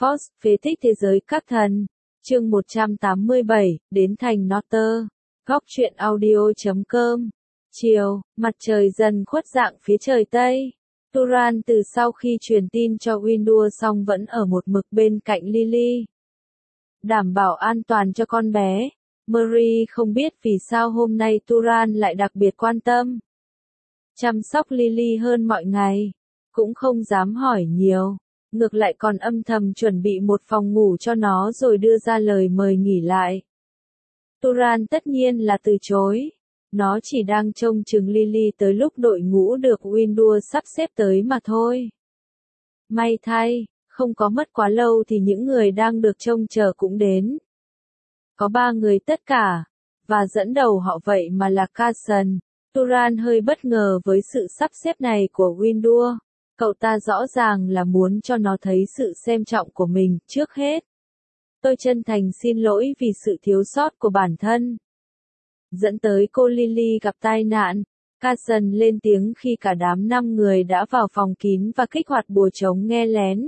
Force, phế tích thế giới các thần. Chương 187, đến thành Norther. Góc truyện audio.com. Chiều, mặt trời dần khuất dạng phía trời Tây. Turan từ sau khi truyền tin cho Windur xong vẫn ở một mực bên cạnh Lily. Đảm bảo an toàn cho con bé. Marie không biết vì sao hôm nay Turan lại đặc biệt quan tâm. Chăm sóc Lily hơn mọi ngày. Cũng không dám hỏi nhiều. Ngược lại còn âm thầm chuẩn bị một phòng ngủ cho nó rồi đưa ra lời mời nghỉ lại. Turan tất nhiên là từ chối. Nó chỉ đang trông chừng Lily tới lúc đội ngũ được Windur sắp xếp tới mà thôi. May thay, không có mất quá lâu thì những người đang được trông chờ cũng đến. Có 3 người tất cả, và dẫn đầu họ vậy mà là Carson. Turan hơi bất ngờ với sự sắp xếp này của Windur. Cậu ta rõ ràng là muốn cho nó thấy sự xem trọng của mình. Trước hết, tôi chân thành xin lỗi vì sự thiếu sót của bản thân. Dẫn tới cô Lily gặp tai nạn. Carson lên tiếng khi cả đám 5 người đã vào phòng kín và kích hoạt bùa chống nghe lén.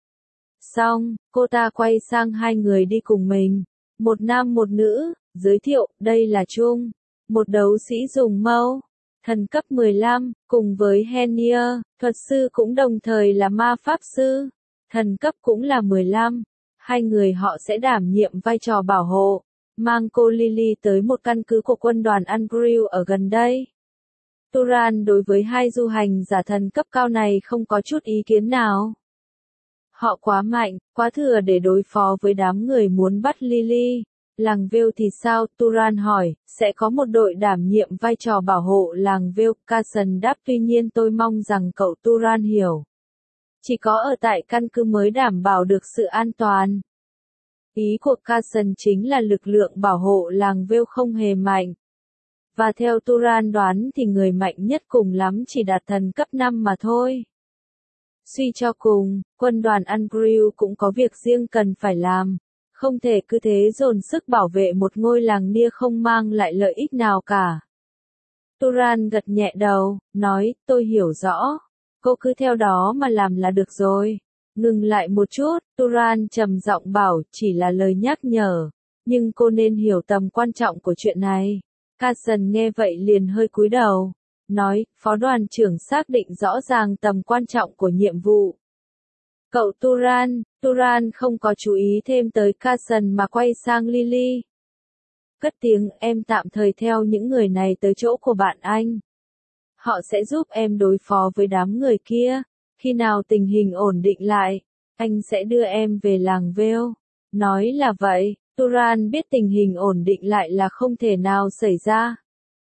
Xong, cô ta quay sang 2 người đi cùng mình. Một nam một nữ, giới thiệu, đây là Trung, một đấu sĩ dùng mâu, thần cấp 15, cùng với Henier, thuật sư cũng đồng thời là ma pháp sư, thần cấp cũng là 15. 2 người họ sẽ đảm nhiệm vai trò bảo hộ, mang cô Lily tới một căn cứ của quân đoàn Andrew ở gần đây. Turan đối với 2 du hành giả thần cấp cao này không có chút ý kiến nào. Họ quá mạnh, quá thừa để đối phó với đám người muốn bắt Lily. Làng Vale thì sao? Turan hỏi, sẽ có một đội đảm nhiệm vai trò bảo hộ làng Vale. Carson đáp, tuy nhiên tôi mong rằng cậu Turan hiểu. Chỉ có ở tại căn cứ mới đảm bảo được sự an toàn. Ý của Carson chính là lực lượng bảo hộ làng Vale không hề mạnh. Và theo Turan đoán thì người mạnh nhất cùng lắm chỉ đạt thần cấp 5 mà thôi. Suy cho cùng, quân đoàn Andrew cũng có việc riêng cần phải làm. Không thể cứ thế dồn sức bảo vệ một ngôi làng nia không mang lại lợi ích nào cả. Turan gật nhẹ đầu, nói, tôi hiểu rõ. Cô cứ theo đó mà làm là được rồi. Ngừng lại một chút, Turan trầm giọng bảo, chỉ là lời nhắc nhở. Nhưng cô nên hiểu tầm quan trọng của chuyện này. Carson nghe vậy liền hơi cúi đầu. Nói, phó đoàn trưởng xác định rõ ràng tầm quan trọng của nhiệm vụ. Cậu Turan không có chú ý thêm tới Carson mà quay sang Lily. Cất tiếng, em tạm thời theo những người này tới chỗ của bạn anh. Họ sẽ giúp em đối phó với đám người kia. Khi nào tình hình ổn định lại, anh sẽ đưa em về làng Vale. Nói là vậy, Turan biết tình hình ổn định lại là không thể nào xảy ra.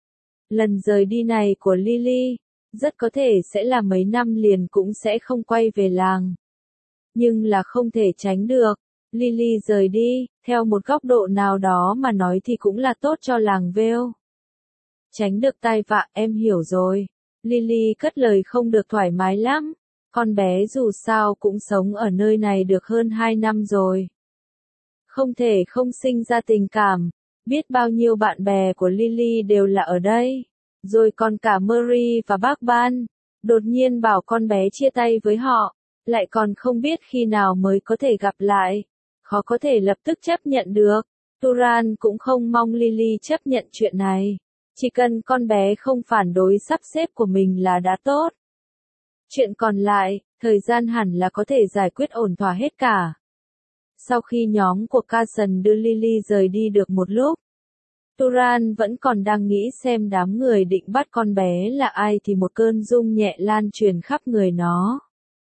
Lần rời đi này của Lily, rất có thể sẽ là mấy năm liền cũng sẽ không quay về làng. Nhưng là không thể tránh được. Lily rời đi, theo một góc độ nào đó mà nói thì cũng là tốt cho làng Vale. Tránh được tai vạ, em hiểu rồi. Lily cất lời không được thoải mái lắm. Con bé dù sao cũng sống ở nơi này được hơn 2 năm rồi. Không thể không sinh ra tình cảm. Biết bao nhiêu bạn bè của Lily đều là ở đây. Rồi còn cả Marie và bác Ban. Đột nhiên bảo con bé chia tay với họ. Lại còn không biết khi nào mới có thể gặp lại. Khó có thể lập tức chấp nhận được. Turan cũng không mong Lily chấp nhận chuyện này. Chỉ cần con bé không phản đối sắp xếp của mình là đã tốt. Chuyện còn lại, thời gian hẳn là có thể giải quyết ổn thỏa hết cả. Sau khi nhóm của Carson đưa Lily rời đi được một lúc, Turan vẫn còn đang nghĩ xem đám người định bắt con bé là ai thì một cơn rung nhẹ lan truyền khắp người nó.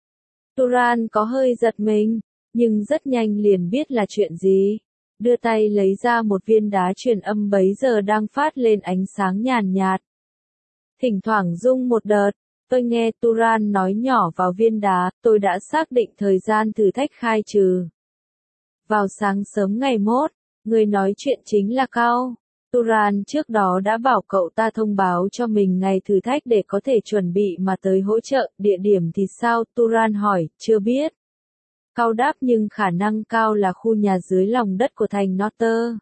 Turan có hơi giật mình, nhưng rất nhanh liền biết là chuyện gì. Đưa tay lấy ra một viên đá truyền âm bấy giờ đang phát lên ánh sáng nhàn nhạt. Thỉnh thoảng rung một đợt, tôi nghe Turan nói nhỏ vào viên đá, tôi đã xác định thời gian thử thách khai trừ. Vào sáng sớm ngày mốt, người nói chuyện chính là Cao. Turan trước đó đã bảo cậu ta thông báo cho mình ngày thử thách để có thể chuẩn bị mà tới hỗ trợ. Địa điểm thì sao? Turan hỏi, chưa biết. Cao đáp, nhưng khả năng cao là khu nhà dưới lòng đất của thành Norther.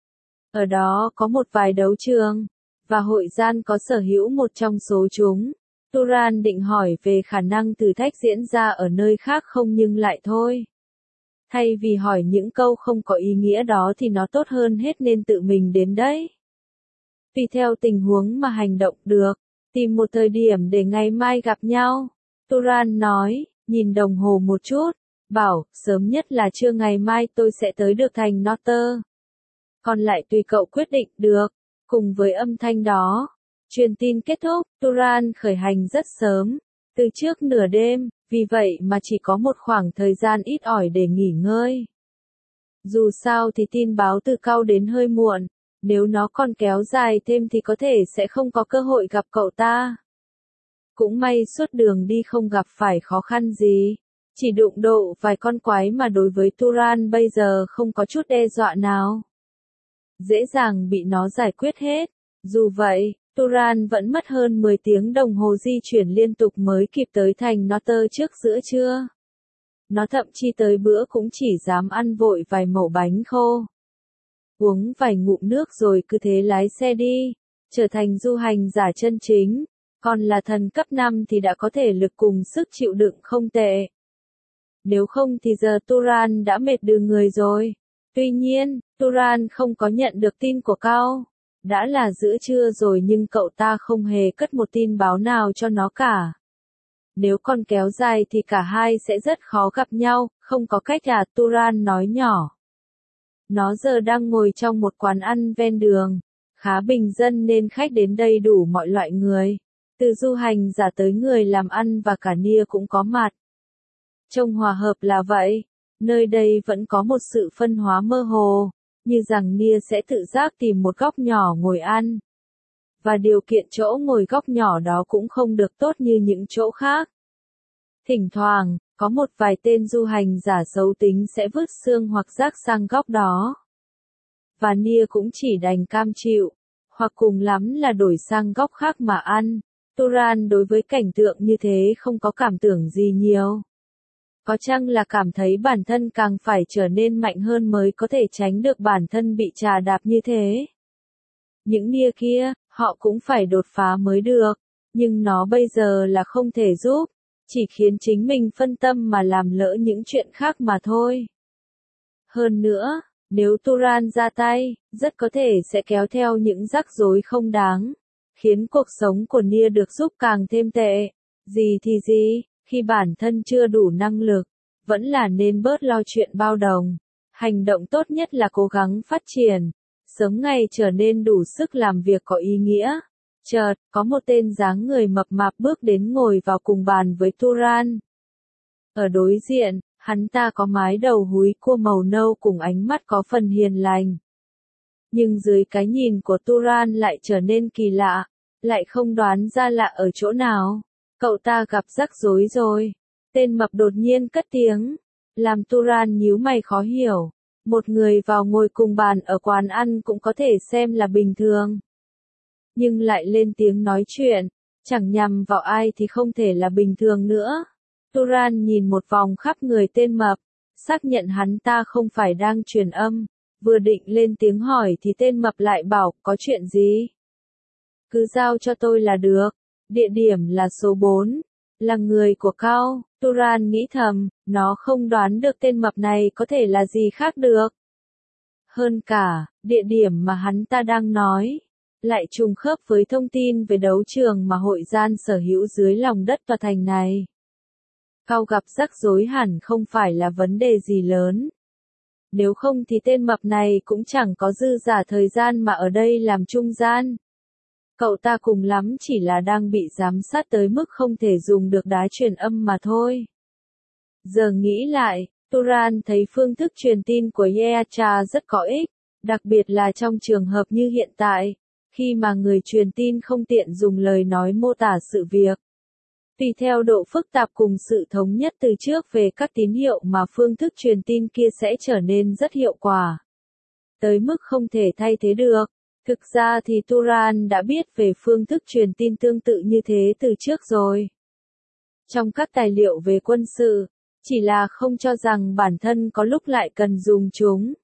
Ở đó có một vài đấu trường, và hội gian có sở hữu một trong số chúng. Turan định hỏi về khả năng thử thách diễn ra ở nơi khác không nhưng lại thôi. Thay vì hỏi những câu không có ý nghĩa đó thì nó tốt hơn hết nên tự mình đến đấy. Tùy theo tình huống mà hành động được, tìm một thời điểm để ngày mai gặp nhau. Turan nói, nhìn đồng hồ một chút, bảo, sớm nhất là trưa ngày mai tôi sẽ tới được thành Notter. Còn lại tùy cậu quyết định được. Cùng với âm thanh đó, truyền tin kết thúc, Turan khởi hành rất sớm, từ trước nửa đêm, vì vậy mà chỉ có một khoảng thời gian ít ỏi để nghỉ ngơi. Dù sao thì tin báo từ Cao đến hơi muộn, nếu nó còn kéo dài thêm thì có thể sẽ không có cơ hội gặp cậu ta. Cũng may suốt đường đi không gặp phải khó khăn gì, chỉ đụng độ vài con quái mà đối với Turan bây giờ không có chút đe dọa nào. Dễ dàng bị nó giải quyết hết. Dù vậy, Turan vẫn mất hơn 10 tiếng đồng hồ di chuyển liên tục mới kịp tới thành Notter trước giữa trưa. Nó thậm chí tới bữa cũng chỉ dám ăn vội vài mẩu bánh khô. Uống vài ngụm nước rồi cứ thế lái xe đi, trở thành du hành giả chân chính. Còn là thần cấp 5 thì đã có thể lực cùng sức chịu đựng không tệ. Nếu không thì giờ Turan đã mệt đừ người rồi. Tuy nhiên, Turan không có nhận được tin của Cao. Đã là giữa trưa rồi nhưng cậu ta không hề cất một tin báo nào cho nó cả. Nếu còn kéo dài thì cả hai sẽ rất khó gặp nhau, không có cách à, Turan nói nhỏ. Nó giờ đang ngồi trong một quán ăn ven đường, khá bình dân nên khách đến đây đủ mọi loại người. Từ du hành giả tới người làm ăn và cả Nia cũng có mặt. Trông hòa hợp là vậy, nơi đây vẫn có một sự phân hóa mơ hồ, như rằng Nia sẽ tự giác tìm một góc nhỏ ngồi ăn. Và điều kiện chỗ ngồi góc nhỏ đó cũng không được tốt như những chỗ khác. Thỉnh thoảng, có một vài tên du hành giả xấu tính sẽ vứt xương hoặc rác sang góc đó. Và Nia cũng chỉ đành cam chịu, hoặc cùng lắm là đổi sang góc khác mà ăn. Turan đối với cảnh tượng như thế không có cảm tưởng gì nhiều. Có chăng là cảm thấy bản thân càng phải trở nên mạnh hơn mới có thể tránh được bản thân bị trà đạp như thế. Những Nia kia, họ cũng phải đột phá mới được, nhưng nó bây giờ là không thể giúp, chỉ khiến chính mình phân tâm mà làm lỡ những chuyện khác mà thôi. Hơn nữa, nếu Turan ra tay, rất có thể sẽ kéo theo những rắc rối không đáng, khiến cuộc sống của Nia được giúp càng thêm tệ. Gì thì gì, khi bản thân chưa đủ năng lực, vẫn là nên bớt lo chuyện bao đồng. Hành động tốt nhất là cố gắng phát triển, sớm ngày trở nên đủ sức làm việc có ý nghĩa. Chợt, có một tên dáng người mập mạp bước đến ngồi vào cùng bàn với Turan. Ở đối diện, hắn ta có mái đầu húi cua màu nâu cùng ánh mắt có phần hiền lành. Nhưng dưới cái nhìn của Turan lại trở nên kỳ lạ, lại không đoán ra lạ ở chỗ nào. Cậu ta gặp rắc rối rồi. Tên mập đột nhiên cất tiếng, làm Turan nhíu mày khó hiểu. Một người vào ngồi cùng bàn ở quán ăn cũng có thể xem là bình thường. Nhưng lại lên tiếng nói chuyện, chẳng nhằm vào ai thì không thể là bình thường nữa. Turan nhìn một vòng khắp người tên mập, xác nhận hắn ta không phải đang truyền âm, vừa định lên tiếng hỏi thì tên mập lại bảo, có chuyện gì? Cứ giao cho tôi là được, địa điểm là số 4, là người của Cao. Turan nghĩ thầm, nó không đoán được tên mập này có thể là gì khác được. Hơn cả, địa điểm mà hắn ta đang nói, lại trùng khớp với thông tin về đấu trường mà hội gian sở hữu dưới lòng đất tòa thành này. Cao gặp rắc rối hẳn không phải là vấn đề gì lớn. Nếu không thì tên mập này cũng chẳng có dư giả thời gian mà ở đây làm trung gian. Cậu ta cùng lắm chỉ là đang bị giám sát tới mức không thể dùng được đá truyền âm mà thôi. Giờ nghĩ lại, Turan thấy phương thức truyền tin của Yeacha rất có ích, đặc biệt là trong trường hợp như hiện tại, khi mà người truyền tin không tiện dùng lời nói mô tả sự việc. Tùy theo độ phức tạp cùng sự thống nhất từ trước về các tín hiệu mà phương thức truyền tin kia sẽ trở nên rất hiệu quả. Tới mức không thể thay thế được. Thực ra thì Turan đã biết về phương thức truyền tin tương tự như thế từ trước rồi. Trong các tài liệu về quân sự, chỉ là không cho rằng bản thân có lúc lại cần dùng chúng.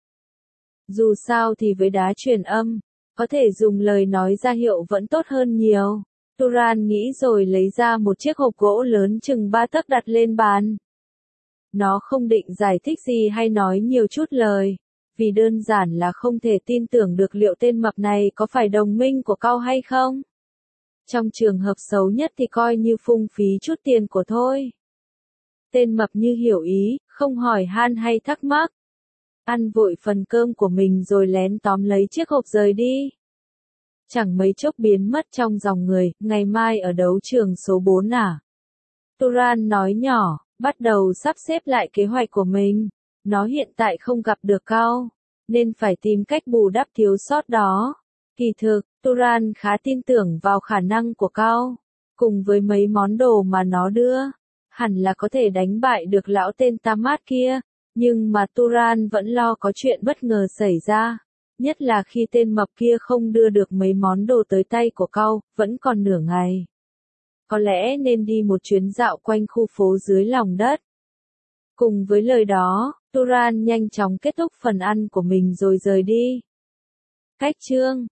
Dù sao thì với đá truyền âm, có thể dùng lời nói ra hiệu vẫn tốt hơn nhiều. Turan nghĩ rồi lấy ra một chiếc hộp gỗ lớn chừng 3 tấc đặt lên bàn. Nó không định giải thích gì hay nói nhiều chút lời, vì đơn giản là không thể tin tưởng được liệu tên mập này có phải đồng minh của Cao hay không. Trong trường hợp xấu nhất thì coi như phung phí chút tiền của thôi. Tên mập như hiểu ý, không hỏi han hay thắc mắc. Ăn vội phần cơm của mình rồi lén tóm lấy chiếc hộp rời đi. Chẳng mấy chốc biến mất trong dòng người, ngày mai ở đấu trường số 4 à? Turan nói nhỏ, bắt đầu sắp xếp lại kế hoạch của mình. Nó hiện tại không gặp được Cao, nên phải tìm cách bù đắp thiếu sót đó. Kỳ thực, Turan khá tin tưởng vào khả năng của Cao. Cùng với mấy món đồ mà nó đưa, hẳn là có thể đánh bại được lão tên Tamat kia. Nhưng mà Turan vẫn lo có chuyện bất ngờ xảy ra. Nhất là khi tên mập kia không đưa được mấy món đồ tới tay của Cao, vẫn còn nửa ngày. Có lẽ nên đi một chuyến dạo quanh khu phố dưới lòng đất. Cùng với lời đó, Turan nhanh chóng kết thúc phần ăn của mình rồi rời đi. Cách chương